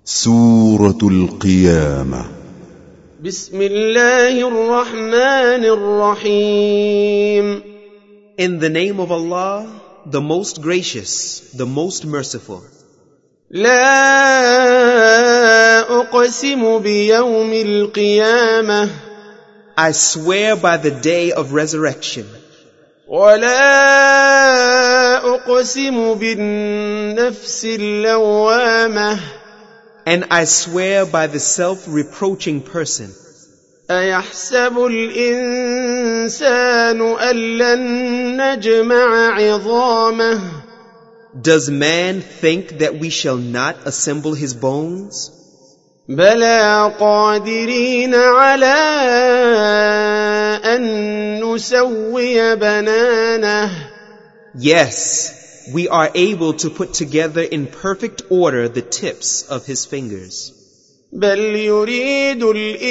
سورة القيامة. بسم الله الرحمن الرحيم. In the name of Allah, the most gracious, the most merciful. لا أقسم بيوم القيامة. I swear by the day of resurrection. ولا أقسم بالنفس اللوامة. And I swear by the self-reproaching person. أيحسب الإنسان أن لن نجمع عظامه. Does man think that we shall not assemble his bones? بلى قادرين على أن نسوي بنانه. Yes, we are able to put together in perfect order the tips of his fingers. بل يريد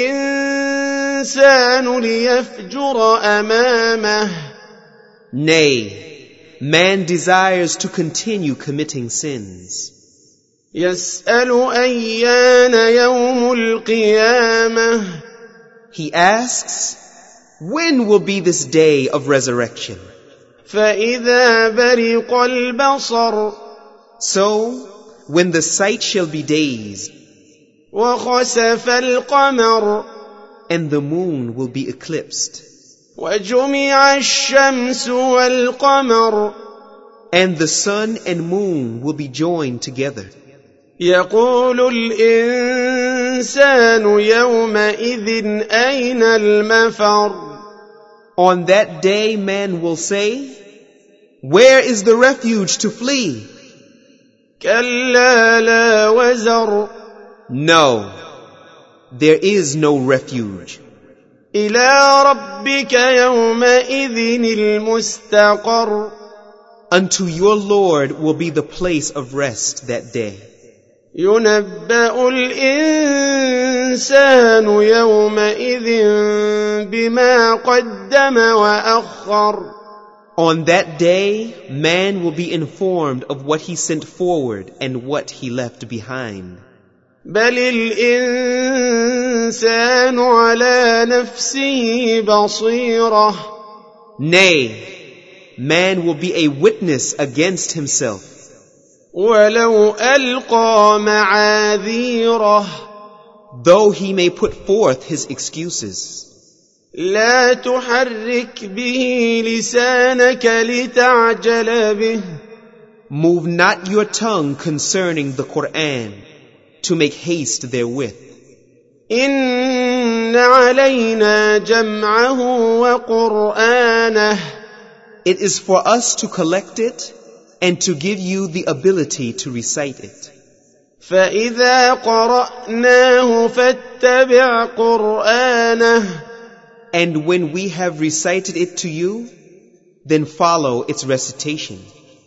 الإنسان ليفجر أمامه. Nay, man desires to continue committing sins. يسأل أيان يوم القيامة. He asks, when will be this day of resurrection? فإذا برق البصر. So, when the sight shall be dazed, وخسف القمر. and the moon will be eclipsed, وجمع الشمس والقمر. and the sun and moon will be joined together. يقول الإنسان يومئذ أين المفر. On that day man will say, where is the refuge to flee? كلا لا وزر. No, there is no refuge. إلى ربك يومئذ المستقر. Unto your Lord will be the place of rest that day. ينبأ الإنسان يومئذ بما قدم وأخر. On that day, man will be informed of what he sent forward and what he left behind. بل الإنسان على نفسه بصيرة. Nay, man will be a witness against himself. ولو ألقى معاذيره. Though he may put forth his excuses. لا تحرك به لسانك لتعجل به. Move not your tongue concerning the Quran, to make haste therewith. إن علينا جمعه وقرآنه. It is for us to collect it and to give you the ability to recite it. فإذا قرأناه فاتبع قرآنه. And when we have recited it to you, then follow its recitation.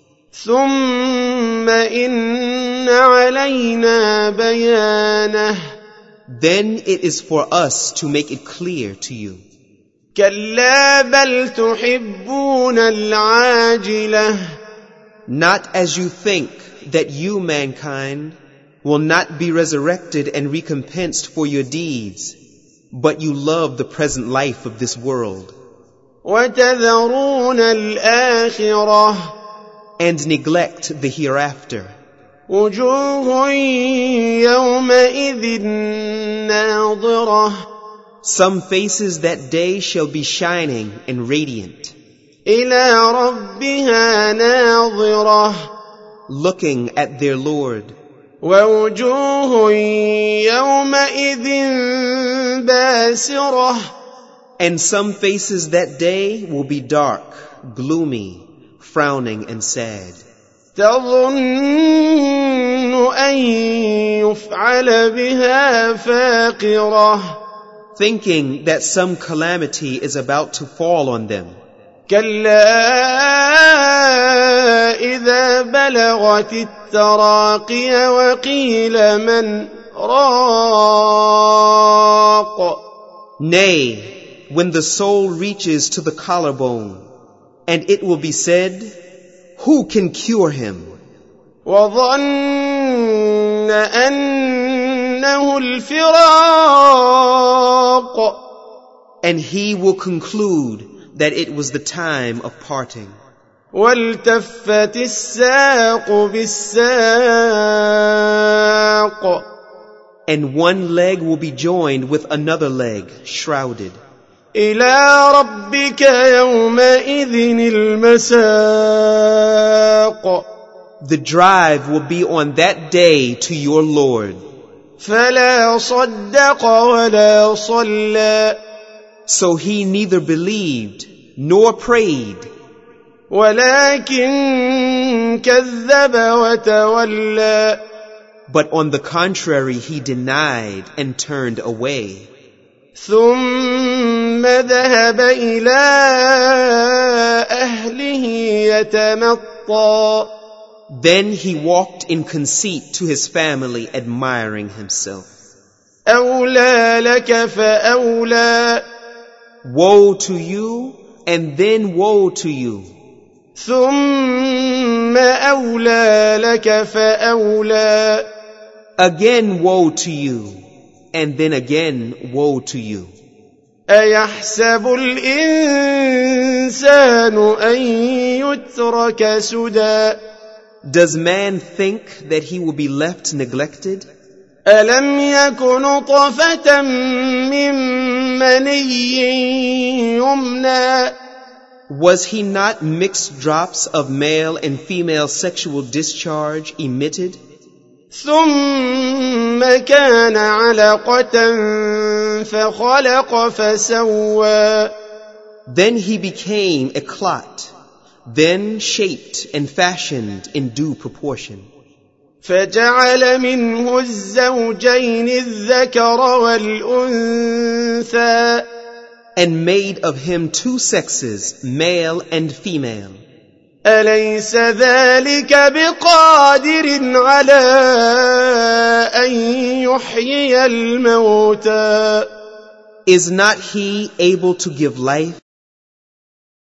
ثم إن علينا بيانه. Then it is for us to make it clear to you. كلا بل تحبون العاجلة. Not as you think that you, mankind, will not be resurrected and recompensed for your deeds, but you love the present life of this world. وتذرون الآخرة. And neglect the hereafter. وجوه يومئذ ناظرة. Some faces that day shall be shining and radiant, إلى ربها ناظرة. looking at their Lord. ووجوه يومئذ باسرة. And some faces that day will be dark, gloomy, frowning and sad. تظن أن يفعل بها فاقرة. Thinking that some calamity is about to fall on them. كلا إذا بلغت التراقي وقيل من راق. Nay, when the soul reaches to the collarbone, and it will be said, who can cure him? وظن أن إنه الفراق. And he will conclude that it was the time of parting. والتفت الساق بالساق. And one leg will be joined with another leg, shrouded. إلى ربك يومئذ المساق. The drive will be on that day to your Lord. فلا صدق ولا صلى. So he neither believed nor prayed, ولكن كذب وتولى. but on the contrary he denied and turned away. ثم ذهب إلى أهله يتمطى. Then he walked in conceit to his family, admiring himself. أولى لك فأولى. Woe to you, and then woe to you. ثم أولى لك فأولى. Again woe to you, and then again woe to you. أيحسب الإنسان أن يترك سدى. Does man think that he will be left neglected? ألم يك نطفة من مني يمنى. Was he not mixed drops of male and female sexual discharge emitted? ثم كان علقة فخلق فسوى. Then he became a clot, then shaped and fashioned in due proportion. فجعل منه الزوجين الذكر والأنثى. And made of him two sexes, male and female. أليس ذلك بقادر على أن يحيي الموتى. Is not he able to give life